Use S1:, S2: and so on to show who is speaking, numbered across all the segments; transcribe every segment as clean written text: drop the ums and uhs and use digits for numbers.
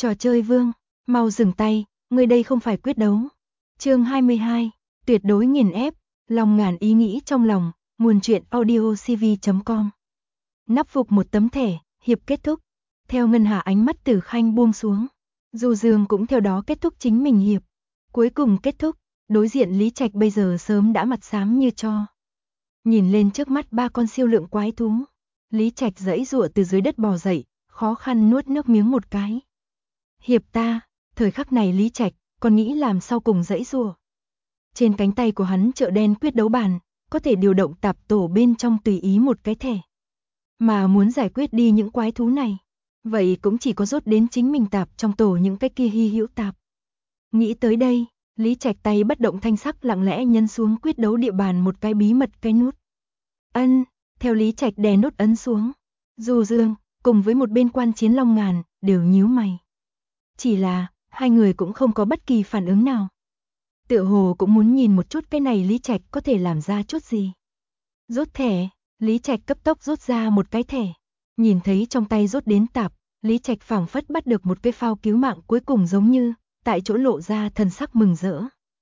S1: Trò chơi vương, mau dừng tay, người đây không phải quyết đấu. Chương 22, tuyệt đối nghiền ép, lòng ngàn ý nghĩ trong lòng, nguồn truyện audiocv.com. Nắp phục một tấm thẻ, hiệp kết thúc. Theo Ngân Hà ánh mắt Tử Khanh buông xuống, Du Dương cũng theo đó kết thúc chính mình hiệp. Cuối cùng kết thúc, đối diện Lý Trạch bây giờ sớm đã mặt xám như tro. Nhìn lên trước mắt ba con siêu lượng quái thú, Lý Trạch giãy giụa từ dưới đất bò dậy, khó khăn nuốt nước miếng một cái. Hiệp ta, thời khắc này Lý Trạch còn nghĩ làm sau cùng giãy giụa. Trên cánh tay của hắn chợ đen quyết đấu bàn, có thể điều động tạp tổ bên trong tùy ý một cái thẻ. Mà muốn giải quyết đi những quái thú này, vậy cũng chỉ có rốt đến chính mình tạp trong tổ những cái kia hy hữu tạp. Nghĩ tới đây, Lý Trạch tay bất động thanh sắc lặng lẽ nhấn xuống quyết đấu địa bàn một cái bí mật cái nút. Ân, theo Lý Trạch đè nút ấn xuống, Du Dương cùng với một bên quan chiến Long Ngàn đều nhíu mày. Chỉ là hai người cũng không có bất kỳ phản ứng nào. Tựa hồ cũng muốn nhìn một chút cái này Lý Trạch có thể làm ra chút gì. Rút thẻ, Lý Trạch cấp tốc rút ra một cái thẻ. Nhìn thấy trong tay rút đến tạp, Lý Trạch phảng phất bắt được một cái phao cứu mạng cuối cùng giống như, tại chỗ lộ ra thần sắc mừng rỡ.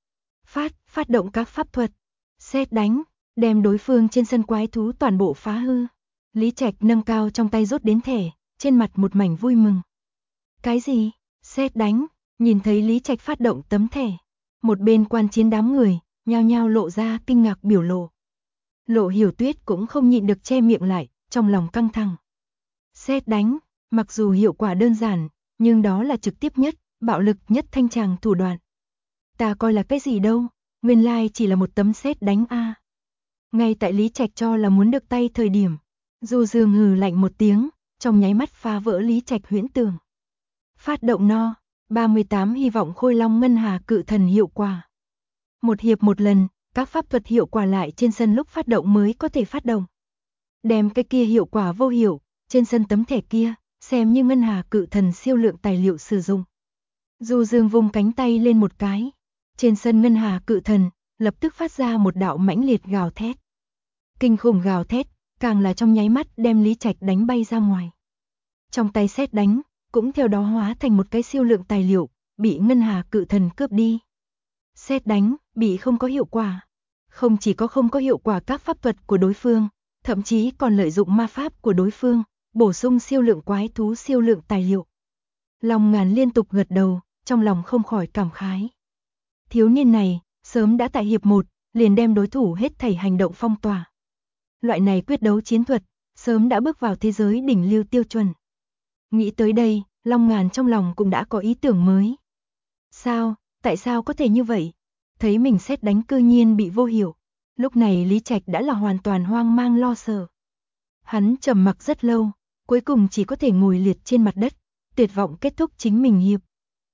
S1: Phát động các pháp thuật, sét đánh, đem đối phương trên sân quái thú toàn bộ phá hư. Lý Trạch nâng cao trong tay rút đến thẻ, trên mặt một mảnh vui mừng. Cái gì? Sét đánh, nhìn thấy Lý Trạch phát động tấm thẻ. Một bên quan chiến đám người, nhao nhao lộ ra kinh ngạc biểu lộ. Lộ Hiểu Tuyết cũng không nhịn được che miệng lại, trong lòng căng thẳng. Sét đánh, mặc dù hiệu quả đơn giản, nhưng đó là trực tiếp nhất, bạo lực nhất thanh tràng thủ đoạn. Ta coi là cái gì đâu, nguyên lai chỉ là một tấm sét đánh a. Ngay tại Lý Trạch cho là muốn được tay thời điểm, Du Dương hừ lạnh một tiếng, trong nháy mắt phá vỡ Lý Trạch huyễn tưởng. Phát động no, 38 hy vọng Khôi Long Ngân Hà cự thần hiệu quả. Một hiệp một lần, các pháp thuật hiệu quả lại trên sân lúc phát động mới có thể phát động. Đem cái kia hiệu quả vô hiệu, trên sân tấm thẻ kia, xem như Ngân Hà cự thần siêu lượng tài liệu sử dụng. Du Dương vung cánh tay lên một cái, trên sân Ngân Hà cự thần, lập tức phát ra một đạo mãnh liệt gào thét. Kinh khủng gào thét, càng là trong nháy mắt đem Lý Trạch đánh bay ra ngoài. Trong tay sét đánh, cũng theo đó hóa thành một cái siêu lượng tài liệu, bị Ngân Hà cự thần cướp đi. Sét đánh, bị không có hiệu quả. Không chỉ có không có hiệu quả các pháp thuật của đối phương, thậm chí còn lợi dụng ma pháp của đối phương, bổ sung siêu lượng quái thú siêu lượng tài liệu. Long Ngàn liên tục gật đầu, trong lòng không khỏi cảm khái. Thiếu niên này, sớm đã tại hiệp 1, liền đem đối thủ hết thảy hành động phong tỏa. Loại này quyết đấu chiến thuật, sớm đã bước vào thế giới đỉnh lưu tiêu chuẩn. Nghĩ tới đây, Long Ngàn trong lòng cũng đã có ý tưởng mới. Sao, tại sao có thể như vậy? Thấy mình sét đánh cư nhiên bị vô hiệu. Lúc này Lý Trạch đã là hoàn toàn hoang mang lo sợ. Hắn trầm mặc rất lâu, cuối cùng chỉ có thể ngồi liệt trên mặt đất, tuyệt vọng kết thúc chính mình hiệp.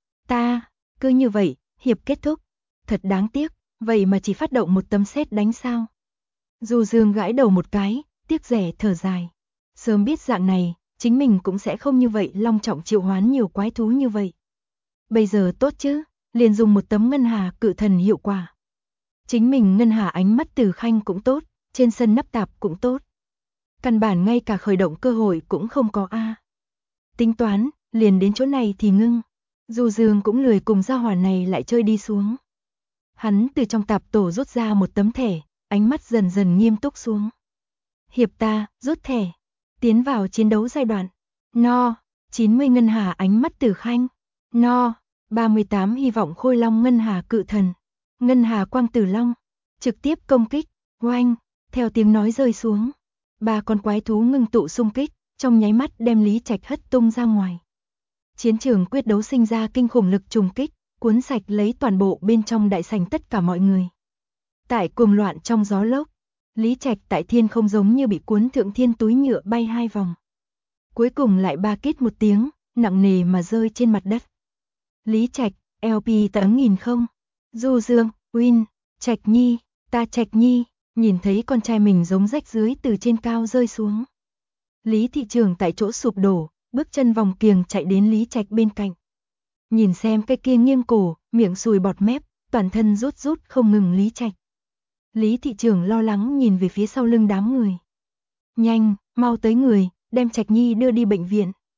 S1: Cứ như vậy, hiệp kết thúc. Thật đáng tiếc, vậy mà chỉ phát động một tấm sét đánh sao? Du Dương gãi đầu một cái, tiếc rẻ thở dài. Sớm biết dạng này, chính mình cũng sẽ không như vậy long trọng triệu hoán nhiều quái thú như vậy. Bây giờ tốt chứ, liền dùng một tấm Ngân Hà cự thần hiệu quả. Chính mình Ngân Hà ánh mắt Tử Khanh cũng tốt, trên sân nắp tạp cũng tốt. Căn bản ngay cả khởi động cơ hội cũng không có a. Tính toán, liền đến chỗ này thì ngưng. Du Dương cũng lười cùng gia hỏa này lại chơi đi xuống. Hắn từ trong tạp tổ rút ra một tấm thẻ, ánh mắt dần dần nghiêm túc xuống. Hiệp ta, rút thẻ. Tiến vào chiến đấu giai đoạn. No, 90 Ngân Hà ánh mắt Tử Khanh. No, 38 hy vọng Khôi Long Ngân Hà cự thần. Ngân Hà quang tử long. Trực tiếp công kích. Oanh, theo tiếng nói rơi xuống. Ba con quái thú ngưng tụ xung kích, trong nháy mắt đem Lý Trạch hất tung ra ngoài. Chiến trường quyết đấu sinh ra kinh khủng lực trùng kích, cuốn sạch lấy toàn bộ bên trong đại sảnh tất cả mọi người. Tại cuồng loạn trong gió lốc, Lý Trạch tại thiên không giống như bị cuốn thượng thiên túi nhựa bay 2 vòng. Cuối cùng lại ba kít một tiếng, nặng nề mà rơi trên mặt đất. Lý Trạch, LP tấm nghìn không. Du Dương, Win, Trạch Nhi, ta Trạch Nhi, nhìn thấy con trai mình giống rách dưới từ trên cao rơi xuống. Lý thị trường tại chỗ sụp đổ, bước chân vòng kiềng chạy đến Lý Trạch bên cạnh. Nhìn xem cái kia nghiêng cổ, miệng sùi bọt mép, toàn thân rút không ngừng Lý Trạch. Lý thị trường lo lắng nhìn về phía sau lưng đám người. Nhanh, mau tới người, đem Trạch Nhi đưa đi bệnh viện.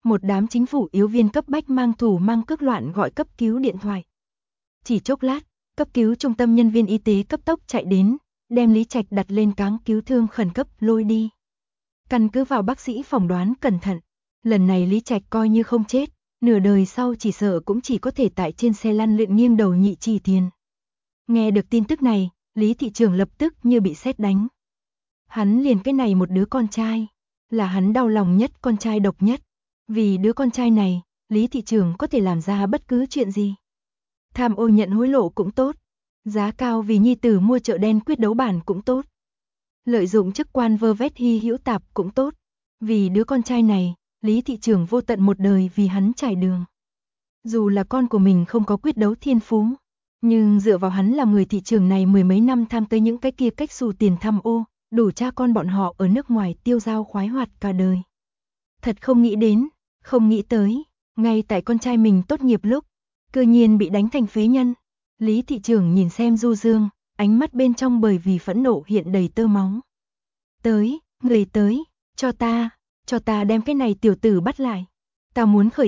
S1: Một đám chính phủ yếu viên cấp bách mang thủ mang cước loạn gọi cấp cứu điện thoại. Chỉ chốc lát, cấp cứu trung tâm nhân viên y tế cấp tốc chạy đến, đem Lý Trạch đặt lên cáng cứu thương khẩn cấp lôi đi. Căn cứ vào bác sĩ phỏng đoán cẩn thận, lần này Lý Trạch coi như không chết, nửa đời sau chỉ sợ cũng chỉ có thể tại trên xe lăn luyện nghiêng đầu nhị chỉ thiền. Nghe được tin tức này, Lý thị trưởng lập tức như bị sét đánh. Hắn liền cái này một đứa con trai, là hắn đau lòng nhất, con trai độc nhất. Vì đứa con trai này, Lý thị trưởng có thể làm ra bất cứ chuyện gì. Tham ô nhận hối lộ cũng tốt, giá cao vì nhi tử mua chợ đen quyết đấu bản cũng tốt. Lợi dụng chức quan vơ vét hy hữu tạp cũng tốt. Vì đứa con trai này, Lý thị trưởng vô tận một đời vì hắn trải đường. Dù là con của mình không có quyết đấu thiên phú, nhưng dựa vào hắn làm người thị trường này mười mấy năm tham tới những cái kia cách xù tiền tham ô, đủ cha con bọn họ ở nước ngoài tiêu dao khoái hoạt cả đời. Thật không nghĩ đến, không nghĩ tới, ngay tại con trai mình tốt nghiệp lúc, cư nhiên bị đánh thành phế nhân. Lý thị trưởng nhìn xem Du Dương, ánh mắt bên trong bởi vì phẫn nộ hiện đầy tơ máu. Tới, người tới, cho ta đem cái này tiểu tử bắt lại. Ta muốn khởi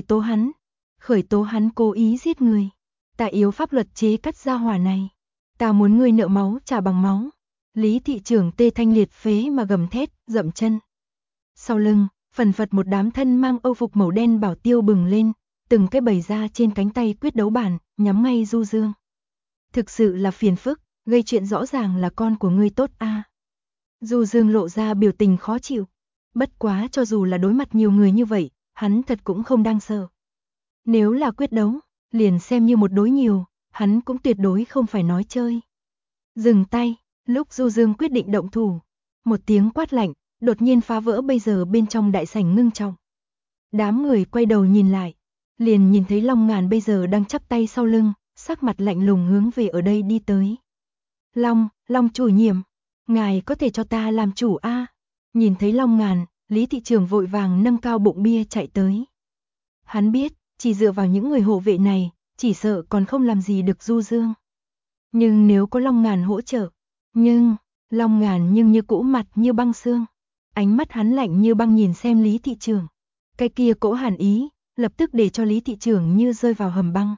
S1: tố hắn cố ý giết người. Ta yếu pháp luật chế cắt gia hỏa này. Ta muốn người nợ máu trả bằng máu. Lý thị trưởng tê thanh liệt phế mà gầm thét, dậm chân. Sau lưng, phần phật một đám thân mang âu phục màu đen bảo tiêu bừng lên, từng cái bày ra trên cánh tay quyết đấu bản, nhắm ngay Du Dương. Thực sự là phiền phức, gây chuyện rõ ràng là con của ngươi tốt a. Du Dương lộ ra biểu tình khó chịu. Bất quá cho dù là đối mặt nhiều người như vậy, hắn thật cũng không đang sợ. Nếu là quyết đấu, liền xem như một đối nhiều, hắn cũng tuyệt đối không phải nói chơi. Dừng tay, lúc Du Dương quyết định động thủ, một tiếng quát lạnh, đột nhiên phá vỡ bây giờ bên trong đại sảnh ngưng trọng. Đám người quay đầu nhìn lại, liền nhìn thấy Long Ngàn bây giờ đang chắp tay sau lưng, sắc mặt lạnh lùng hướng về ở đây đi tới. Long chủ nhiệm, ngài có thể cho ta làm chủ a? Nhìn thấy Long Ngàn, Lý thị trưởng vội vàng nâng cao bụng bia chạy tới. Hắn biết, chỉ dựa vào những người hộ vệ này, chỉ sợ còn không làm gì được Du Dương. Nhưng nếu có Long Ngàn hỗ trợ, Long Ngàn như cũ mặt như băng xương. Ánh mắt hắn lạnh như băng nhìn xem Lý thị trưởng. Cái kia cỗ hàn ý, lập tức để cho Lý thị trưởng như rơi vào hầm băng.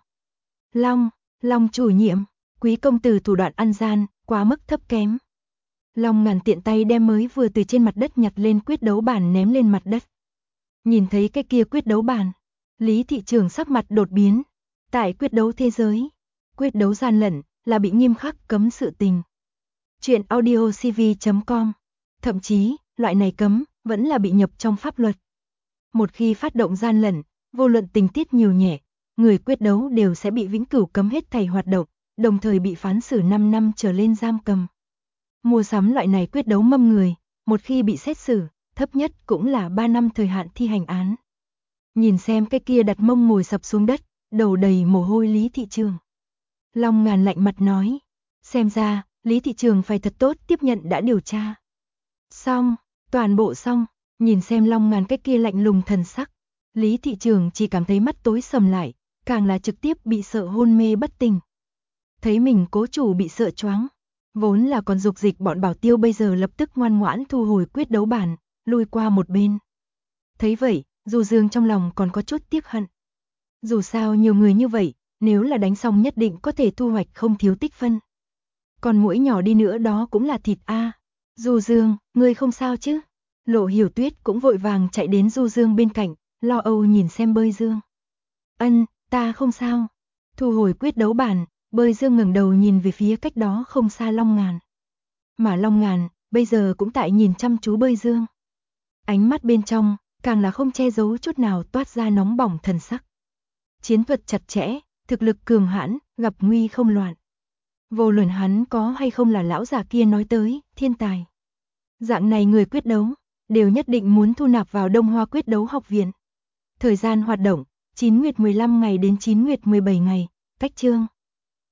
S1: Long chủ nhiệm, quý công tử thủ đoạn ăn gian, quá mức thấp kém. Long Ngàn tiện tay đem mới vừa từ trên mặt đất nhặt lên quyết đấu bản ném lên mặt đất. Nhìn thấy cái kia quyết đấu bản, Lý thị trưởng sắc mặt đột biến. Tại quyết đấu thế giới, quyết đấu gian lận là bị nghiêm khắc cấm sự tình. Chuyện audiocv.com. Thậm chí, loại này cấm vẫn là bị nhập trong pháp luật. Một khi phát động gian lận, vô luận tình tiết nhiều nhẹ, người quyết đấu đều sẽ bị vĩnh cửu cấm hết thảy hoạt động, đồng thời bị phán xử 5 năm trở lên giam cầm. Mua sắm loại này quyết đấu mâm người, một khi bị xét xử, thấp nhất cũng là 3 năm thời hạn thi hành án. Nhìn xem cái kia đặt mông ngồi sập xuống đất, đầu đầy mồ hôi Lý thị trường. Long Ngàn lạnh mặt nói, xem ra, Lý thị trường phải thật tốt tiếp nhận đã điều tra. Xong, toàn bộ xong, nhìn xem Long Ngàn cái kia lạnh lùng thần sắc, Lý thị trường chỉ cảm thấy mắt tối sầm lại, càng là trực tiếp bị sợ hôn mê bất tỉnh. Thấy mình cố chủ bị sợ choáng, vốn là còn dục dịch bọn bảo tiêu bây giờ lập tức ngoan ngoãn thu hồi quyết đấu bản, lui qua một bên. Thấy vậy, Du Dương trong lòng còn có chút tiếc hận. Dù sao nhiều người như vậy, nếu là đánh xong nhất định có thể thu hoạch không thiếu tích phân. Còn mũi nhỏ đi nữa đó cũng là thịt a. Du Dương, ngươi không sao chứ? Lộ Hiểu Tuyết cũng vội vàng chạy đến Du Dương bên cạnh, lo âu nhìn xem Bơi Dương. Ta không sao. Thu hồi quyết đấu bản, Bơi Dương ngẩng đầu nhìn về phía cách đó không xa Long Ngàn. Mà Long Ngàn, bây giờ cũng tại nhìn chăm chú Bơi Dương. Ánh mắt bên trong, càng là không che giấu chút nào toát ra nóng bỏng thần sắc. Chiến thuật chặt chẽ, thực lực cường hãn, gặp nguy không loạn. Vô luận hắn có hay không là lão già kia nói tới, thiên tài. Dạng này người quyết đấu, đều nhất định muốn thu nạp vào Đông Hoa quyết đấu học viện. Thời gian hoạt động, 9 nguyệt 15 ngày đến 9 nguyệt 17 ngày, cách chương.